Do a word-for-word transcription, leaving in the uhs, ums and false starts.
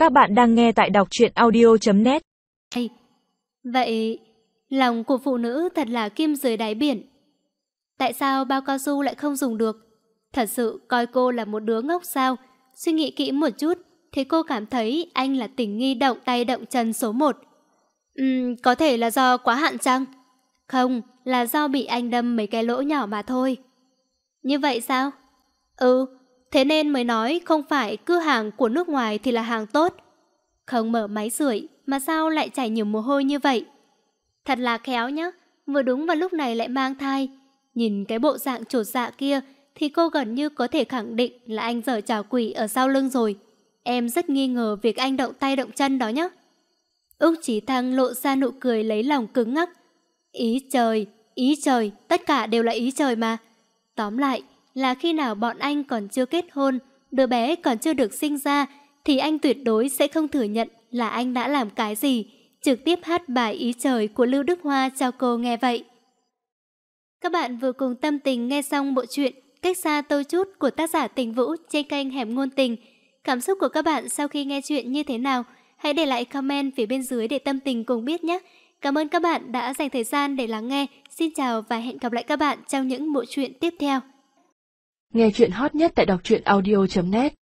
Các bạn đang nghe tại đọc truyện audio chấm net. Vậy, lòng của phụ nữ thật là kim dưới đáy biển. Tại sao bao cao su lại không dùng được? Thật sự coi cô là một đứa ngốc sao? Suy nghĩ kỹ một chút, thì cô cảm thấy anh là tình nghi động tay động chân số một. Ừm, có thể là do quá hạn chăng? Không, là do bị anh đâm mấy cái lỗ nhỏ mà thôi. Như vậy sao? Ừ, thế nên mới nói không phải cứ hàng của nước ngoài thì là hàng tốt. Không mở máy sưởi mà sao lại chảy nhiều mồ hôi như vậy? Thật là khéo nhá, vừa đúng vào lúc này lại mang thai. Nhìn cái bộ dạng chột dạ kia thì cô gần như có thể khẳng định là anh giở trò quỷ ở sau lưng rồi. Em rất nghi ngờ việc anh động tay động chân đó nhá. Úc Chí Thăng lộ ra nụ cười lấy lòng cứng ngắc. Ý trời, ý trời, tất cả đều là ý trời mà. Tóm lại là khi nào bọn anh còn chưa kết hôn, đứa bé còn chưa được sinh ra, thì anh tuyệt đối sẽ không thừa nhận là anh đã làm cái gì, trực tiếp hát bài Ý trời của Lưu Đức Hoa cho cô nghe vậy. Các bạn vừa cùng tâm tình nghe xong bộ truyện Cách xa tôi chút của tác giả Tình Vũ trên kênh Hẻm Ngôn Tình. Cảm xúc của các bạn sau khi nghe chuyện như thế nào? Hãy để lại comment phía bên dưới để tâm tình cùng biết nhé. Cảm ơn các bạn đã dành thời gian để lắng nghe. Xin chào và hẹn gặp lại các bạn trong những bộ truyện tiếp theo. Nghe chuyện hot nhất tại đọc truyện audio chấm net.